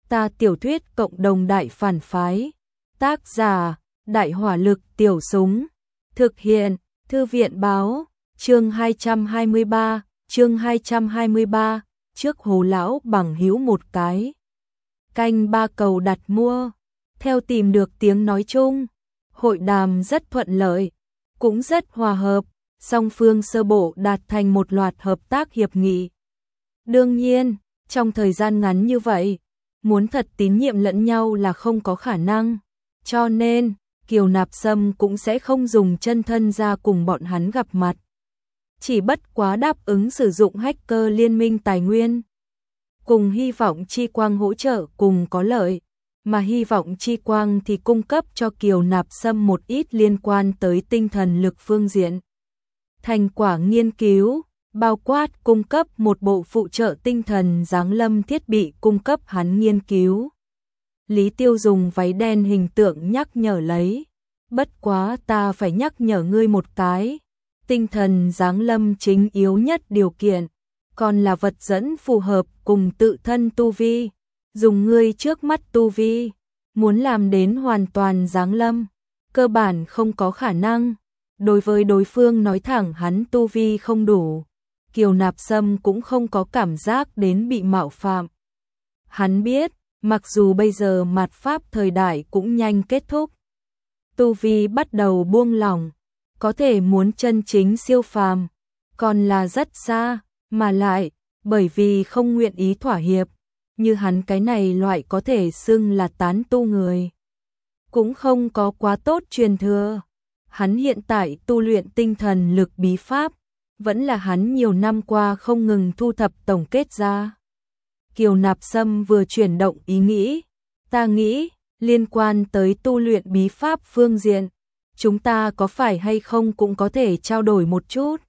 Ta tiểu thuyết cộng đồng đại phản phái. Tác giả, Đại hỏa lực tiểu súng. Thực hiện, Thư viện báo, chương 223, trước Hồ lão bằng hữu một cái. Canh ba cầu đặt mua. Theo tìm được tiếng nói chung, hội đàm rất thuận lợi, cũng rất hòa hợp, song phương sơ bộ đạt thành một loạt hợp tác hiệp nghị. Đương nhiên, trong thời gian ngắn như vậy, muốn thật tín nhiệm lẫn nhau là không có khả năng, cho nên Kiều Nạp Sâm cũng sẽ không dùng chân thân ra cùng bọn hắn gặp mặt. Chỉ bất quá đáp ứng sử dụng hacker liên minh tài nguyên, cùng hy vọng Chi Quang hỗ trợ cùng có lợi, mà hy vọng Chi Quang thì cung cấp cho Kiều Nạp Sâm một ít liên quan tới tinh thần lực phương diện. Thành quả nghiên cứu, bao quát cung cấp một bộ phụ trợ tinh thần giáng lâm thiết bị cung cấp hắn nghiên cứu. Lý Tiêu dùng váy đen hình tượng nhắc nhở lấy. Bất quá ta phải nhắc nhở ngươi một cái. Tinh thần giáng lâm chính yếu nhất điều kiện, còn là vật dẫn phù hợp cùng tự thân tu vi. Dùng ngươi trước mắt tu vi, muốn làm đến hoàn toàn giáng lâm, cơ bản không có khả năng. Đối với đối phương nói thẳng hắn tu vi không đủ, Kiều Nạp Sâm cũng không có cảm giác đến bị mạo phạm. Hắn biết, mặc dù bây giờ mạt pháp thời đại cũng nhanh kết thúc, tu vi bắt đầu buông lỏng, có thể muốn chân chính siêu phàm, còn là rất xa, mà lại, bởi vì không nguyện ý thỏa hiệp, như hắn cái này loại có thể xưng là tán tu người, cũng không có quá tốt truyền thừa. Hắn hiện tại tu luyện tinh thần lực bí pháp, vẫn là hắn nhiều năm qua không ngừng thu thập tổng kết ra. Kiều Nạp Sâm vừa chuyển động ý nghĩ, ta nghĩ, liên quan tới tu luyện bí pháp phương diện, chúng ta có phải hay không cũng có thể trao đổi một chút.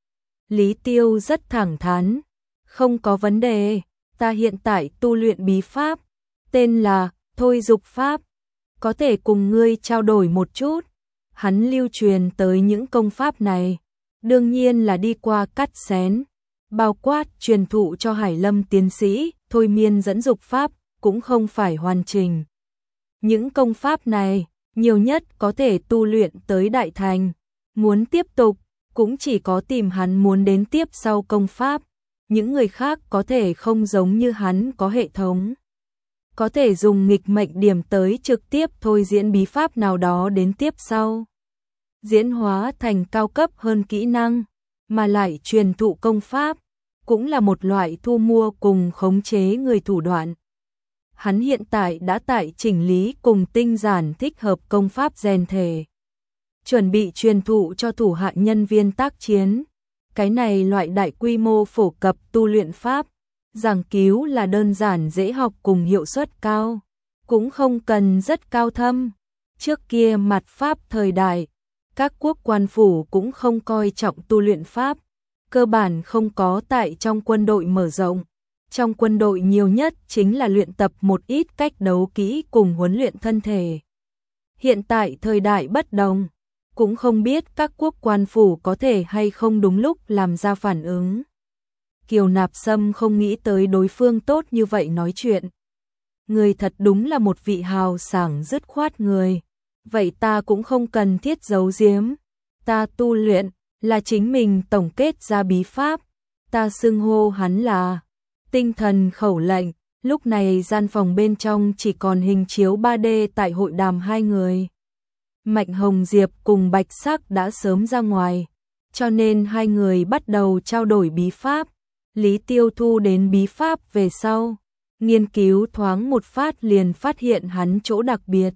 Lý Tiêu rất thẳng thắn, không có vấn đề, ta hiện tại tu luyện bí pháp, tên là Thôi Dục Pháp, có thể cùng ngươi trao đổi một chút. Hắn lưu truyền tới những công pháp này, đương nhiên là đi qua cắt xén, bao quát truyền thụ cho Hải Lâm tiến sĩ, thôi miên dẫn dục pháp, cũng không phải hoàn chỉnh. Những công pháp này, nhiều nhất có thể tu luyện tới đại thành, muốn tiếp tục, cũng chỉ có tìm hắn muốn đến tiếp sau công pháp, những người khác có thể không giống như hắn có hệ thống. Có thể dùng nghịch mệnh điểm tới trực tiếp thôi diễn bí pháp nào đó đến tiếp sau. Diễn hóa thành cao cấp hơn kỹ năng, mà lại truyền thụ công pháp, cũng là một loại thu mua cùng khống chế người thủ đoạn. Hắn hiện tại đã tại chỉnh lý cùng tinh giản thích hợp công pháp rèn thể, chuẩn bị truyền thụ cho thủ hạ nhân viên tác chiến. Cái này loại đại quy mô phổ cập tu luyện pháp, giảng cứu là đơn giản dễ học cùng hiệu suất cao, cũng không cần rất cao thâm. Trước kia mạt pháp thời đại, các quốc quan phủ cũng không coi trọng tu luyện pháp, cơ bản không có tại trong quân đội mở rộng. Trong quân đội nhiều nhất chính là luyện tập một ít cách đấu kỹ cùng huấn luyện thân thể. Hiện tại thời đại bất đồng, cũng không biết các quốc quan phủ có thể hay không đúng lúc làm ra phản ứng. Kiều Nạp Sâm không nghĩ tới đối phương tốt như vậy nói chuyện. Người thật đúng là một vị hào sảng dứt khoát người. Vậy ta cũng không cần thiết giấu giếm. Ta tu luyện là chính mình tổng kết ra bí pháp. Ta xưng hô hắn là tinh thần khẩu lệnh. Lúc này gian phòng bên trong chỉ còn hình chiếu 3D tại hội đàm hai người. Mạnh Hồng Diệp cùng Bạch Sắc đã sớm ra ngoài, cho nên hai người bắt đầu trao đổi bí pháp. Lý Tiêu thu đến bí pháp về sau, nghiên cứu thoáng một phát liền phát hiện hắn chỗ đặc biệt.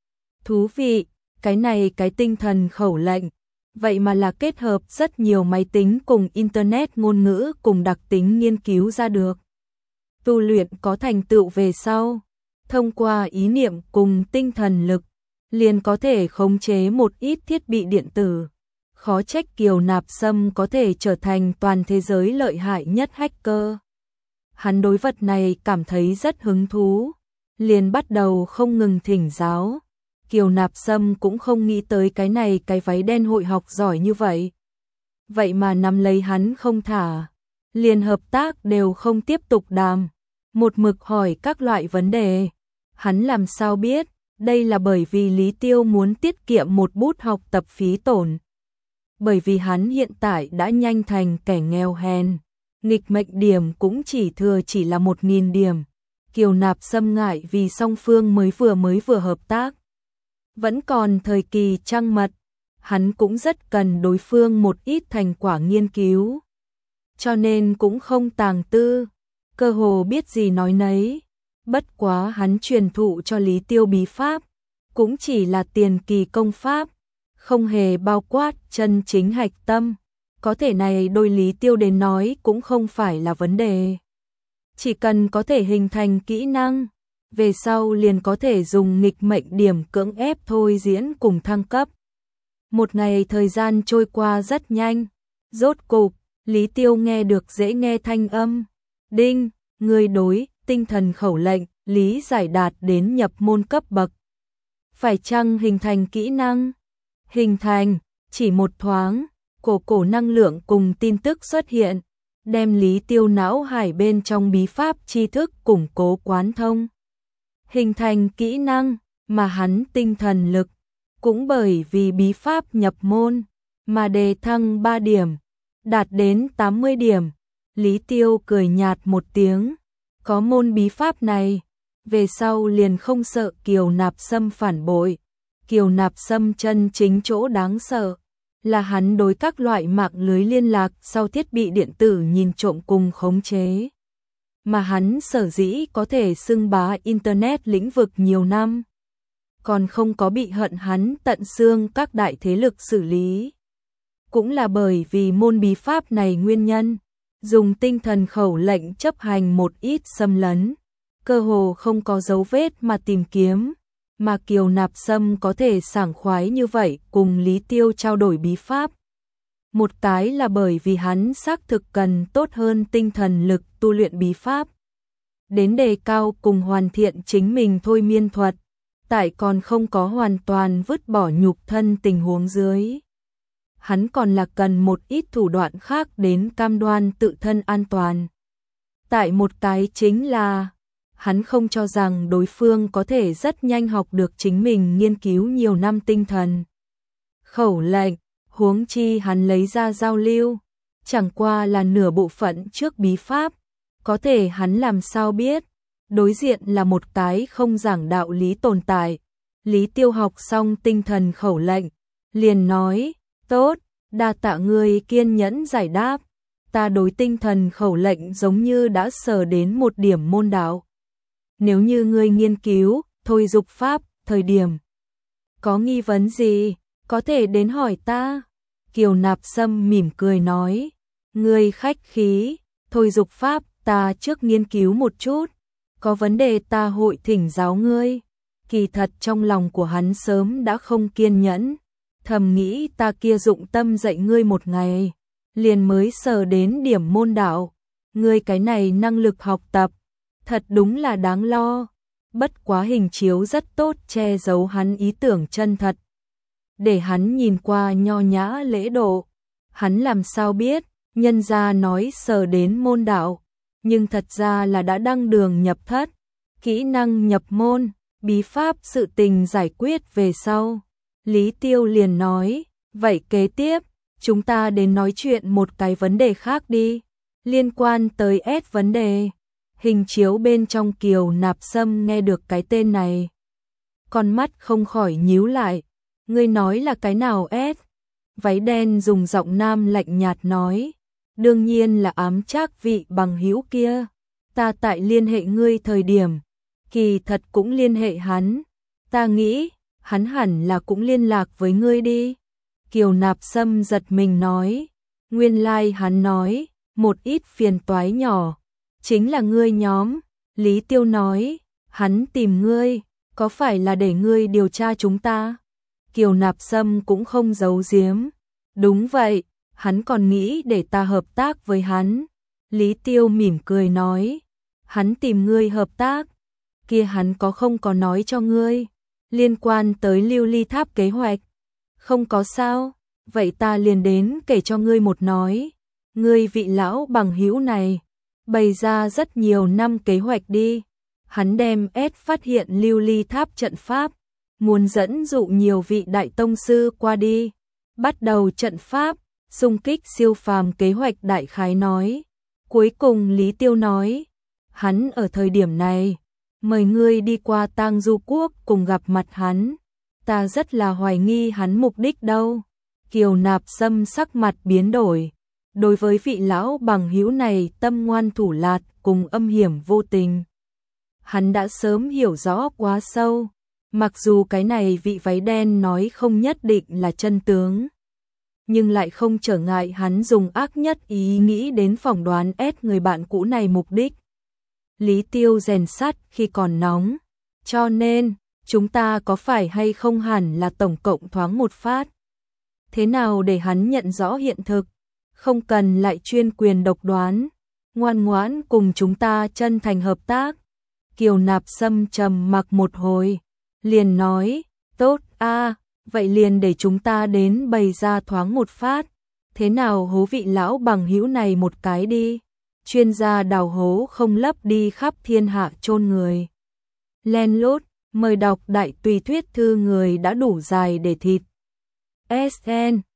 Thú vị, cái này cái tinh thần khẩu lệnh, vậy mà là kết hợp rất nhiều máy tính cùng internet ngôn ngữ cùng đặc tính nghiên cứu ra được. Tu luyện có thành tựu về sau, thông qua ý niệm cùng tinh thần lực, liền có thể khống chế một ít thiết bị điện tử. Khó trách Kiều Nạp Sâm có thể trở thành toàn thế giới lợi hại nhất hacker. Hắn đối vật này cảm thấy rất hứng thú, liền bắt đầu không ngừng thỉnh giáo. Kiều Nạp Sâm cũng không nghĩ tới cái này cái váy đen hội học giỏi như vậy. Vậy mà nắm lấy hắn không thả, liền hợp tác đều không tiếp tục đàm. một mực hỏi các loại vấn đề. Hắn làm sao biết, đây là bởi vì Lý Tiêu muốn tiết kiệm một bút học tập phí tổn. Bởi vì hắn hiện tại đã nhanh thành kẻ nghèo hèn, nghịch mệnh điểm cũng chỉ là 1.000 điểm. Kiều Nạp Sâm ngại vì song phương mới vừa hợp tác. Vẫn còn thời kỳ trăng mật, hắn cũng rất cần đối phương một ít thành quả nghiên cứu. Cho nên cũng không tàng tư, cơ hồ biết gì nói nấy. Bất quá hắn truyền thụ cho Lý Tiêu bí pháp, cũng chỉ là tiền kỳ công pháp, không hề bao quát chân chính hạch tâm. Có thể này đôi Lý Tiêu đến nói cũng không phải là vấn đề. Chỉ cần có thể hình thành kỹ năng, về sau liền có thể dùng nghịch mệnh điểm cưỡng ép thôi diễn cùng thăng cấp. Một ngày thời gian trôi qua rất nhanh, rốt cục, Lý Tiêu nghe được dễ nghe thanh âm. Đinh, người đối, tinh thần khẩu lệnh, Lý giải đạt đến nhập môn cấp bậc. Phải chăng hình thành kỹ năng? Hình thành, chỉ một thoáng, cổ năng lượng cùng tin tức xuất hiện, đem Lý Tiêu não hải bên trong bí pháp tri thức củng cố quán thông. Hình thành kỹ năng, mà hắn tinh thần lực, cũng bởi vì bí pháp nhập môn, mà đề thăng 3 điểm, đạt đến 80 điểm. Lý Tiêu cười nhạt một tiếng, có môn bí pháp này, về sau liền không sợ Kiều Nạp Sâm phản bội. Kiều Nạp Sâm chân chính chỗ đáng sợ là hắn đối các loại mạng lưới liên lạc sau thiết bị điện tử nhìn trộm cùng khống chế. Mà hắn sở dĩ có thể xưng bá Internet lĩnh vực nhiều năm, còn không có bị hận hắn tận xương các đại thế lực xử lý. Cũng là bởi vì môn bí pháp này nguyên nhân, dùng tinh thần khẩu lệnh chấp hành một ít xâm lấn, cơ hồ không có dấu vết mà tìm kiếm, mà Kiều Nạp Sâm có thể sảng khoái như vậy cùng Lý Tiêu trao đổi bí pháp. Một cái là bởi vì hắn xác thực cần tốt hơn tinh thần lực tu luyện bí pháp, đến đề cao cùng hoàn thiện chính mình thôi miên thuật, tại còn không có hoàn toàn vứt bỏ nhục thân tình huống dưới. Hắn còn là cần một ít thủ đoạn khác đến cam đoan tự thân an toàn. Tại một cái chính là, hắn không cho rằng đối phương có thể rất nhanh học được chính mình nghiên cứu nhiều năm tinh thần khẩu lệnh, huống chi hắn lấy ra giao lưu, chẳng qua là nửa bộ phận trước bí pháp, có thể hắn làm sao biết, đối diện là một cái không giảng đạo lý tồn tại. Lý Tiêu học xong tinh thần khẩu lệnh, liền nói, tốt, đa tạ ngươi kiên nhẫn giải đáp, ta đối tinh thần khẩu lệnh giống như đã sờ đến một điểm môn đạo. Nếu như ngươi nghiên cứu, thôi dục pháp, thời điểm có nghi vấn gì, có thể đến hỏi ta. Kiều Nạp Sâm mỉm cười nói, ngươi khách khí, thôi dục pháp ta trước nghiên cứu một chút, có vấn đề ta hội thỉnh giáo ngươi. Kỳ thật trong lòng của hắn sớm đã không kiên nhẫn, thầm nghĩ ta kia dụng tâm dạy ngươi một ngày, liền mới sờ đến điểm môn đạo, ngươi cái này năng lực học tập, thật đúng là đáng lo. Bất quá hình chiếu rất tốt che giấu hắn ý tưởng chân thật, để hắn nhìn qua nho nhã lễ độ. Hắn làm sao biết, nhân gia nói sờ đến môn đạo, nhưng thật ra là đã đăng đường nhập thất, kỹ năng nhập môn, bí pháp sự tình giải quyết về sau. Lý Tiêu liền nói, vậy kế tiếp, chúng ta đến nói chuyện một cái vấn đề khác đi, liên quan tới S vấn đề. Hình chiếu bên trong Kiều Nạp Sâm nghe được cái tên này, con mắt không khỏi nhíu lại, ngươi nói là cái nào S? Váy đen dùng giọng nam lạnh nhạt nói, đương nhiên là ám trác vị bằng hữu kia, ta tại liên hệ ngươi thời điểm, kỳ thật cũng liên hệ hắn, ta nghĩ, hắn hẳn là cũng liên lạc với ngươi đi. Kiều Nạp Sâm giật mình nói, nguyên lai hắn nói, một ít phiền toái nhỏ, chính là ngươi nhóm. Lý Tiêu nói, hắn tìm ngươi, có phải là để ngươi điều tra chúng ta? Kiều Nạp Sâm cũng không giấu giếm, đúng vậy, hắn còn nghĩ để ta hợp tác với hắn. Lý Tiêu mỉm cười nói, hắn tìm ngươi hợp tác, kia hắn có không có nói cho ngươi, liên quan tới Lưu Ly Tháp kế hoạch? Không có sao, vậy ta liền đến kể cho ngươi một nói, ngươi vị lão bằng hữu này, bày ra rất nhiều năm kế hoạch đi. Hắn đem phát hiện lưu ly tháp trận pháp, muốn dẫn dụ nhiều vị đại tông sư qua đi, bắt đầu trận pháp, xung kích siêu phàm kế hoạch đại khái nói. Cuối cùng Lý Tiêu nói, hắn ở thời điểm này, mời ngươi đi qua Tang Du Quốc cùng gặp mặt hắn, ta rất là hoài nghi hắn mục đích đâu. Kiều Nạp Sâm sắc mặt biến đổi, đối với vị lão bằng hữu này tâm ngoan thủ lạt cùng âm hiểm vô tình. Hắn đã sớm hiểu rõ quá sâu, mặc dù cái này vị váy đen nói không nhất định là chân tướng, nhưng lại không trở ngại hắn dùng ác nhất ý nghĩ đến phỏng đoán người bạn cũ này mục đích. Lý Tiêu rèn sắt khi còn nóng, cho nên, chúng ta có phải hay không hẳn là tổng cộng thoáng một phát. Thế nào để hắn nhận rõ hiện thực, không cần lại chuyên quyền độc đoán, ngoan ngoãn cùng chúng ta chân thành hợp tác. Kiều Nạp Sâm trầm mặc một hồi, liền nói, tốt vậy liền để chúng ta đến bày ra thoáng một phát. Thế nào hố vị lão bằng hữu này một cái đi. Chuyên gia đào hố không lấp đi khắp thiên hạ chôn người. Len lút, mời đọc đại tùy thuyết thư người đã đủ dài để thịt. SN